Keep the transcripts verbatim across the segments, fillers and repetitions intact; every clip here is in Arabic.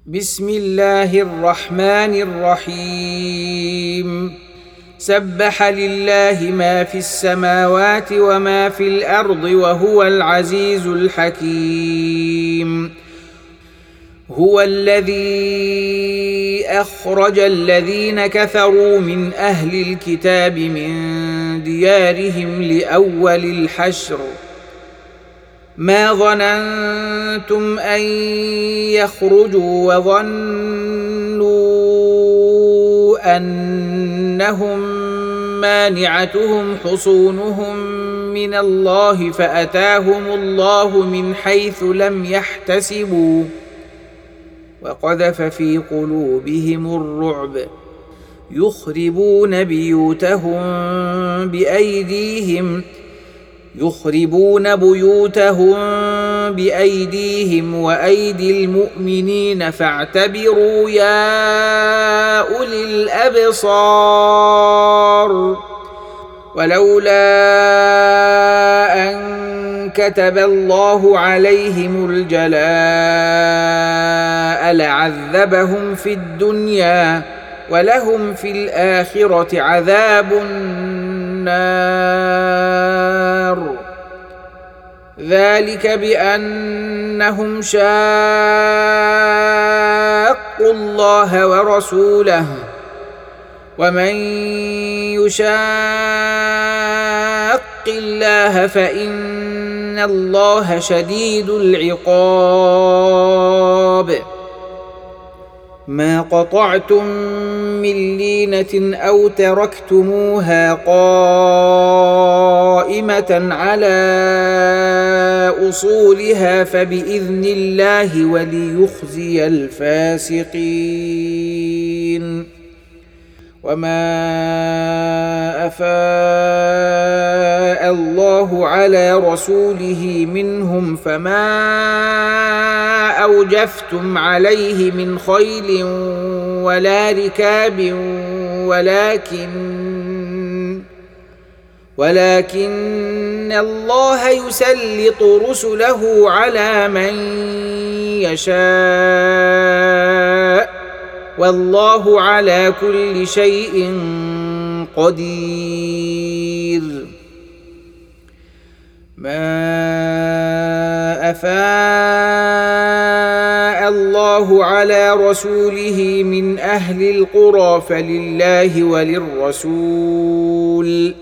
بسم الله الرحمن الرحيم سبح لله ما في السماوات وما في الأرض وهو العزيز الحكيم هو الذي أخرج الذين كفروا من أهل الكتاب من ديارهم لأول الحشر ما ظننتم أن يخرجوا وظنوا أنهم مانعتهم حصونهم من الله فأتاهم الله من حيث لم يحتسبوا وقذف في قلوبهم الرعب يخربون بيوتهم بأيديهم يخربون بيوتهم بأيديهم وأيدي المؤمنين فاعتبروا يا أولي الأبصار ولولا أن كتب الله عليهم الجلاء لعذبهم في الدنيا ولهم في الآخرة عذاب النار ذلك بأنهم شاقوا الله ورسوله ومن يشاق الله فإن الله شديد العقاب ما قطعتم من لينة أو تركتموها قائمة على أصولها فبإذن الله وليخزي الفاسقين وما أفاء الله على رسوله منهم فما أوجفتم عليه من خيل ولا ركاب ولكن ولكن الله يسلط رسله على من يشاء والله على كل شيء قدير ما أفاء الله على رسوله من أهل القرى فلله وللرسول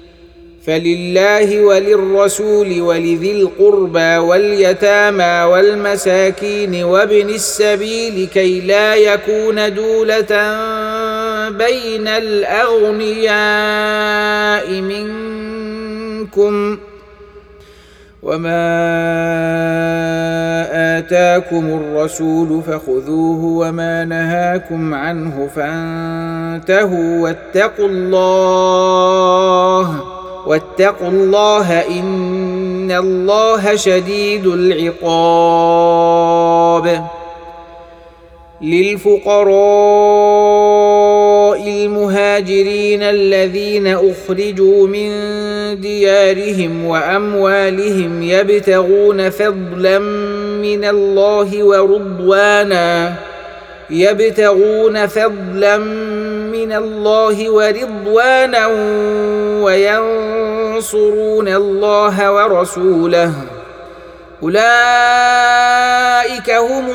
فلله وللرسول ولذي القربى واليتامى والمساكين وابن السبيل كي لا يكون دولة بين الأغنياء منكم وما آتاكم الرسول فخذوه وما نهاكم عنه فانتهوا واتقوا الله واتقوا الله إن الله شديد العقاب للفقراء المهاجرين الذين أخرجوا من ديارهم وأموالهم يبتغون فضلا من الله ورضوانا يبتغون فضلا من الله ورضوانا وينصرون الله ورسوله أولئك هم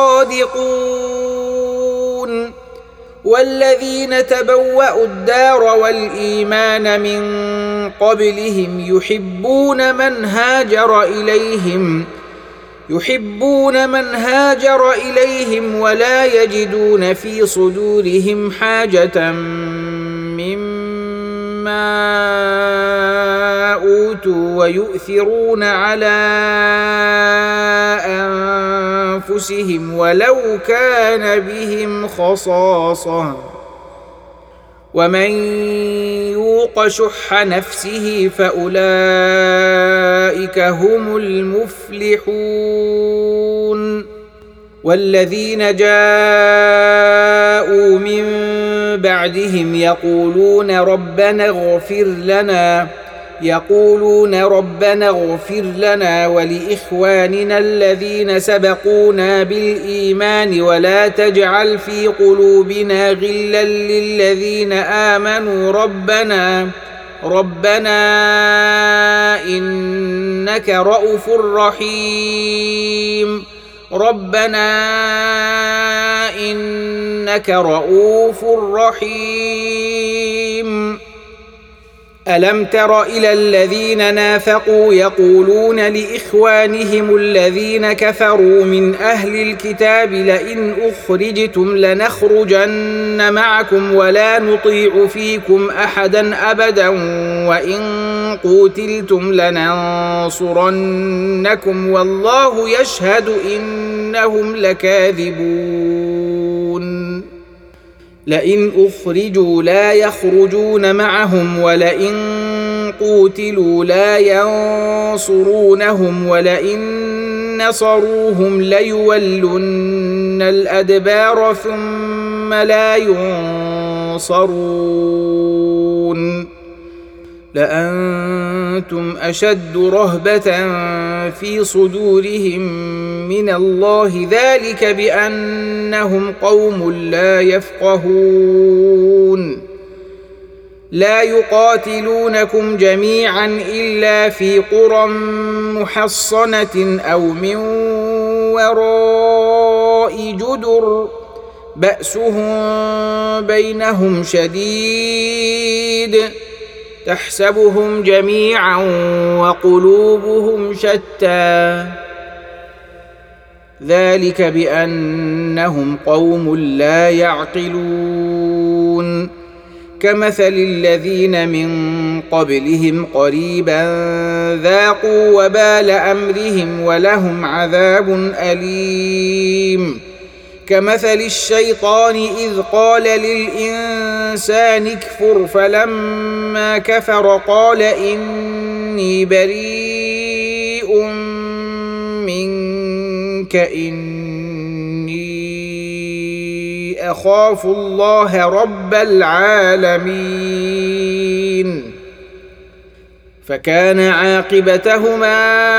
الصادقون والذين تبوأوا الدار والإيمان من قبلهم يحبون من هاجر إليهم يحبون من هاجر إليهم ولا يجدون في صدورهم حاجة مما أوتوا ويؤثرون على أنفسهم ولو كان بهم خصاصة ومن يوق شح نفسه فأولئك هم المفلحون والذين جاءوا من بعدهم يقولون ربنا اغفر لنا يقولون ربنا اغفر لنا ولإخواننا الذين سبقونا بالإيمان ولا تجعل في قلوبنا غلا للذين آمنوا ربنا ربنا إنك رؤوف رحيم ربنا إنك رؤوف رحيم. ألم تر إلى الذين نافقوا يقولون لإخوانهم الذين كفروا من أهل الكتاب لئن أخرجتم لنخرجن معكم ولا نطيع فيكم أحدا أبدا وإن قوتلتم لننصرنكم والله يشهد إنهم لكاذبون. لئن أخرجوا لا يخرجون معهم ولئن قوتلوا لا ينصرونهم ولئن نصروهم ليولن الأدبار ثم لا ينصرون. لأنتم أشد رهبة في صدورهم من الله ذلك بأنهم قوم لا يفقهون. لا يقاتلونكم جميعا إلا في قرى محصنة أو من وراء جدر بأسهم بينهم شديد تحسبهم جميعا وقلوبهم شتى ذلك بأنهم قوم لا يعقلون. كمثل الذين من قبلهم قريبا ذاقوا وبال أمرهم ولهم عذاب أليم. كمثل الشيطان إذ قال للإنسان اكفر فلما كفر قال إني بريء منك إني أخاف الله رب العالمين. فكان عاقبتهما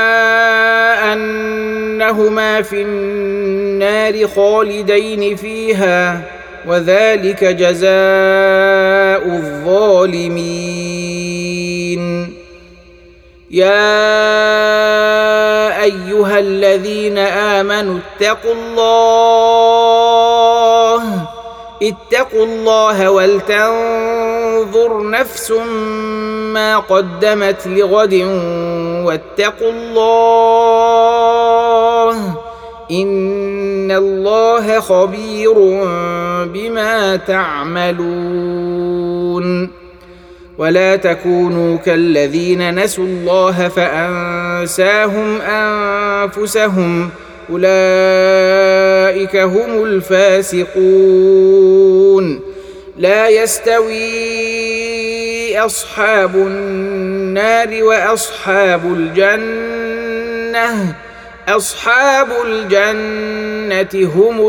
أنهما في النار خالدين فيها وذلك جزاء الظالمين. يا أيها الذين آمنوا اتقوا الله اتقوا الله ولتنظر نفس ما قدمت لغد واتقوا الله إن الله خبير بما تعملون. ولا تكونوا كالذين نسوا الله فأنساهم أنفسهم أولئك هم الفاسقون. لا يستوي أصحاب النار وأصحاب الجنة أصحاب الجنة هم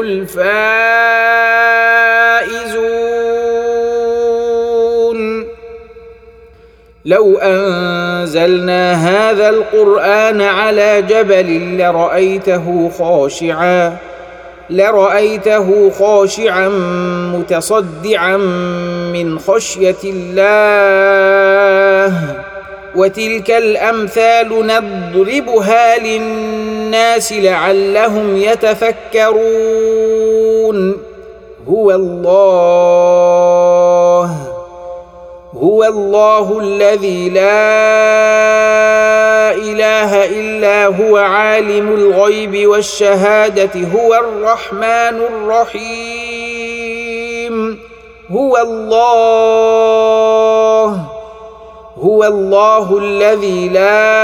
الفائزون. لو أنزلنا هذا القرآن على جبل لرأيته خاشعا لرأيته خاشعا متصدعا من خشية الله. وتلك الأمثال نضربها للناس لعلهم يتفكرون. هو الله هو الله الذي لا إله إلا هو عالم الغيب والشهادة هو الرحمن الرحيم. هو الله هو الله الذي لا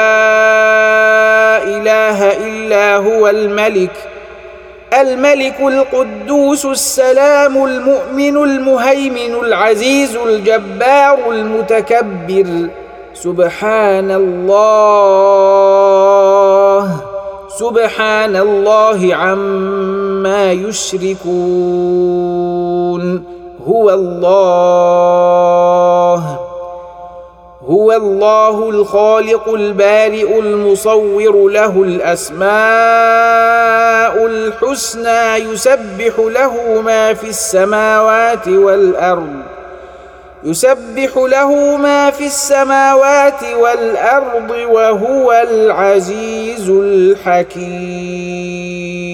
إله إلا هو الملك الملك القدوس السلام المؤمن المهيمن العزيز الجبار المتكبر. سبحان الله سبحان الله عما يشركون. هو الله هو الله الخالق البارئ المصور، له الأسماء الحسنى، يسبح له ما في السماوات والأرض يسبح له ما في السماوات والأرض وهو العزيز الحكيم.